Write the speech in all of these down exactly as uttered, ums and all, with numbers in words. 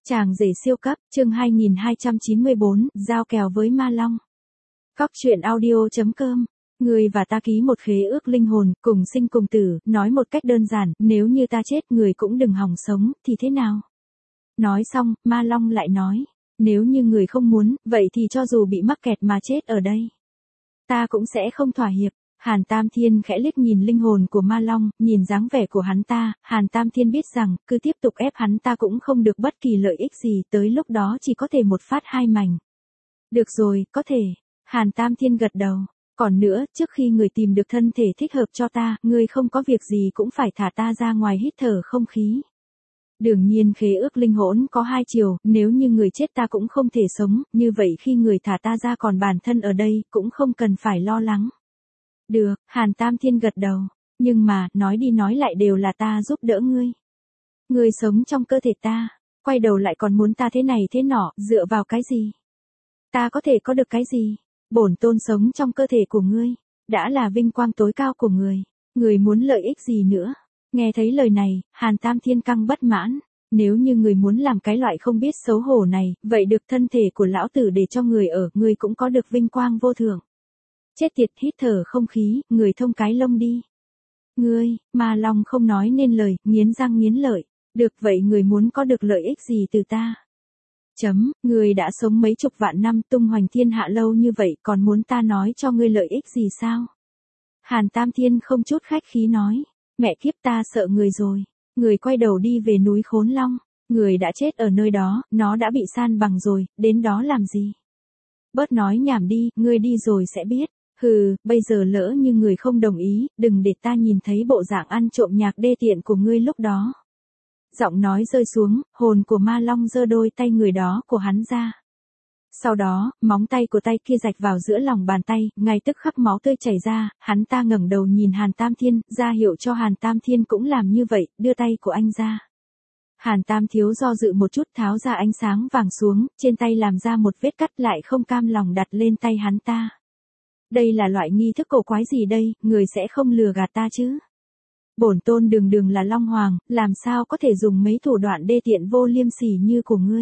Chàng rể siêu cấp, chương hai nghìn hai trăm chín mươi bốn, giao kèo với ma long. Cóc truyện audio chấm com. Người và ta ký một khế ước linh hồn, cùng sinh cùng tử, nói một cách đơn giản, nếu như ta chết người cũng đừng hòng sống, thì thế nào? Nói xong, ma long lại nói, nếu như người không muốn, vậy thì cho dù bị mắc kẹt mà chết ở đây, ta cũng sẽ không thỏa hiệp. Hàn Tam Thiên khẽ liếc nhìn linh hồn của ma long, nhìn dáng vẻ của hắn ta, Hàn Tam Thiên biết rằng, cứ tiếp tục ép hắn ta cũng không được bất kỳ lợi ích gì, tới lúc đó chỉ có thể một phát hai mảnh. Được rồi, có thể. Hàn Tam Thiên gật đầu. Còn nữa, trước khi người tìm được thân thể thích hợp cho ta, người không có việc gì cũng phải thả ta ra ngoài hít thở không khí. Đương nhiên khế ước linh hồn có hai chiều, nếu như người chết ta cũng không thể sống, như vậy khi người thả ta ra còn bản thân ở đây, cũng không cần phải lo lắng. Được, Hàn Tam Thiên gật đầu. Nhưng mà, nói đi nói lại đều là ta giúp đỡ ngươi. Ngươi sống trong cơ thể ta, quay đầu lại còn muốn ta thế này thế nọ, dựa vào cái gì? Ta có thể có được cái gì? Bổn tôn sống trong cơ thể của ngươi, đã là vinh quang tối cao của người. Người muốn lợi ích gì nữa? Nghe thấy lời này, Hàn Tam Thiên căng bất mãn. Nếu như người muốn làm cái loại không biết xấu hổ này, vậy được thân thể của lão tử để cho người ở, người cũng có được vinh quang vô thượng. Chết tiệt, hít thở không khí, người thông cái lông đi. Ngươi, ma long không nói nên lời, nghiến răng nghiến lợi. Được vậy người muốn có được lợi ích gì từ ta? Chấm, người đã sống mấy chục vạn năm tung hoành thiên hạ lâu như vậy còn muốn ta nói cho ngươi lợi ích gì sao? Hàn Tam Thiên không chút khách khí nói. Mẹ kiếp, ta sợ người rồi. Người quay đầu đi về núi Khốn Long. Người đã chết ở nơi đó, nó đã bị san bằng rồi, đến đó làm gì? Bớt nói nhảm đi, ngươi đi rồi sẽ biết. Hừ, bây giờ lỡ như người không đồng ý, đừng để ta nhìn thấy bộ dạng ăn trộm nhạc đê tiện của ngươi lúc đó. Giọng nói rơi xuống, hồn của ma long giơ đôi tay người đó của hắn ra. Sau đó, móng tay của tay kia rạch vào giữa lòng bàn tay, ngay tức khắc máu tươi chảy ra, hắn ta ngẩng đầu nhìn Hàn Tam Thiên, ra hiệu cho Hàn Tam Thiên cũng làm như vậy, đưa tay của anh ra. Hàn Tam Thiếu do dự một chút tháo ra ánh sáng vàng xuống, trên tay làm ra một vết cắt lại không cam lòng đặt lên tay hắn ta. Đây là loại nghi thức cổ quái gì đây, người sẽ không lừa gạt ta chứ? Bổn tôn đường đường là Long Hoàng, làm sao có thể dùng mấy thủ đoạn đê tiện vô liêm sỉ như của ngươi?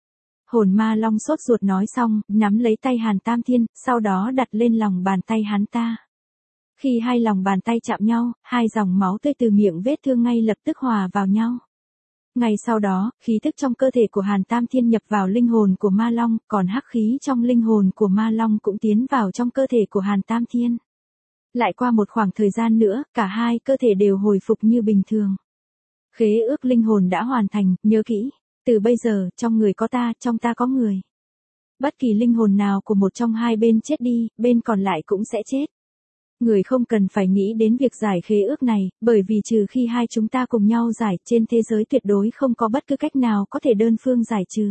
Hồn ma long sốt ruột nói xong, nắm lấy tay Hàn Tam Thiên, sau đó đặt lên lòng bàn tay hắn ta. Khi hai lòng bàn tay chạm nhau, hai dòng máu tươi từ miệng vết thương ngay lập tức hòa vào nhau. Ngay sau đó, khí tức trong cơ thể của Hàn Tam Thiên nhập vào linh hồn của ma long, còn hắc khí trong linh hồn của ma long cũng tiến vào trong cơ thể của Hàn Tam Thiên. Lại qua một khoảng thời gian nữa, cả hai cơ thể đều hồi phục như bình thường. Khế ước linh hồn đã hoàn thành, nhớ kỹ, từ bây giờ, trong người có ta, trong ta có người. Bất kỳ linh hồn nào của một trong hai bên chết đi, bên còn lại cũng sẽ chết. Người không cần phải nghĩ đến việc giải khế ước này, bởi vì trừ khi hai chúng ta cùng nhau giải, trên thế giới tuyệt đối không có bất cứ cách nào có thể đơn phương giải trừ.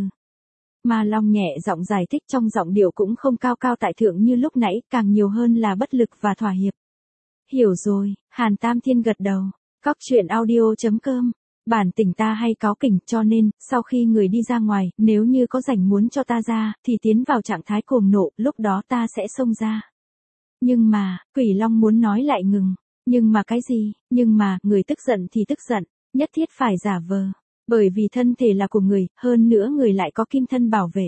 Ma Long nhẹ giọng giải thích, trong giọng điệu cũng không cao cao tại thượng như lúc nãy, càng nhiều hơn là bất lực và thỏa hiệp. Hiểu rồi, Hàn Tam Thiên gật đầu. Cóc truyện audio chấm com. Bản tỉnh ta hay cáu kỉnh, cho nên, sau khi người đi ra ngoài, nếu như có rảnh muốn cho ta ra, thì tiến vào trạng thái cuồng nộ, lúc đó ta sẽ xông ra. Nhưng mà, Quỷ Long muốn nói lại ngừng. Nhưng mà cái gì? Nhưng mà, người tức giận thì tức giận, nhất thiết phải giả vờ. Bởi vì thân thể là của người, hơn nữa người lại có kim thân bảo vệ.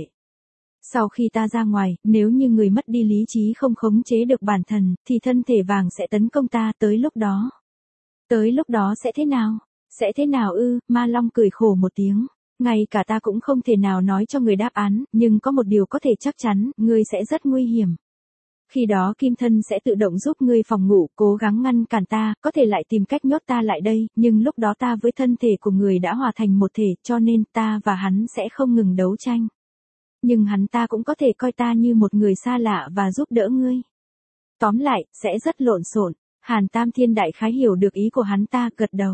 Sau khi ta ra ngoài, nếu như người mất đi lý trí không khống chế được bản thân, thì thân thể vàng sẽ tấn công ta, tới lúc đó. Tới lúc đó sẽ thế nào? Sẽ thế nào ư? Ma Long cười khổ một tiếng. Ngay cả ta cũng không thể nào nói cho người đáp án, nhưng có một điều có thể chắc chắn, ngươi sẽ rất nguy hiểm. Khi đó kim thân sẽ tự động giúp ngươi phòng ngủ, cố gắng ngăn cản ta, có thể lại tìm cách nhốt ta lại đây, nhưng lúc đó ta với thân thể của người đã hòa thành một thể, cho nên ta và hắn sẽ không ngừng đấu tranh. Nhưng hắn ta cũng có thể coi ta như một người xa lạ và giúp đỡ ngươi. Tóm lại, sẽ rất lộn xộn. Hàn Tam Thiên đại khái hiểu được ý của hắn ta, gật đầu.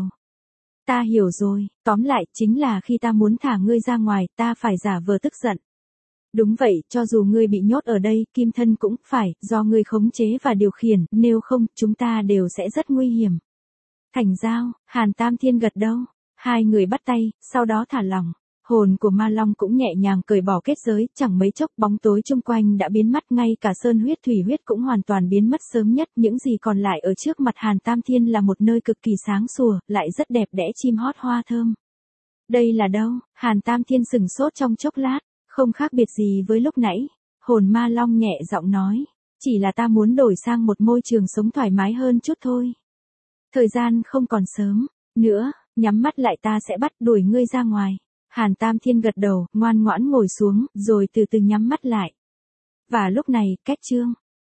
Ta hiểu rồi, tóm lại, chính là khi ta muốn thả ngươi ra ngoài, ta phải giả vờ tức giận. Đúng vậy, cho dù ngươi bị nhốt ở đây, kim thân cũng phải, do ngươi khống chế và điều khiển, nếu không, chúng ta đều sẽ rất nguy hiểm. Thành giao, Hàn Tam Thiên gật đầu. Hai người bắt tay, sau đó thả lỏng. Hồn của ma long cũng nhẹ nhàng cởi bỏ kết giới, chẳng mấy chốc bóng tối chung quanh đã biến mất, ngay cả sơn huyết thủy huyết cũng hoàn toàn biến mất sớm nhất, những gì còn lại ở trước mặt Hàn Tam Thiên là một nơi cực kỳ sáng sủa, lại rất đẹp đẽ chim hót hoa thơm. Đây là đâu? Hàn Tam Thiên sừng sốt trong chốc lát, không khác biệt gì với lúc nãy. Hồn Ma Long nhẹ giọng nói, chỉ là ta muốn đổi sang một môi trường sống thoải mái hơn chút thôi. Thời gian không còn sớm nữa, nhắm mắt lại ta sẽ bắt đuổi ngươi ra ngoài. Hàn Tam Thiên gật đầu, ngoan ngoãn ngồi xuống, rồi từ từ nhắm mắt lại. Và lúc này, Kết Chương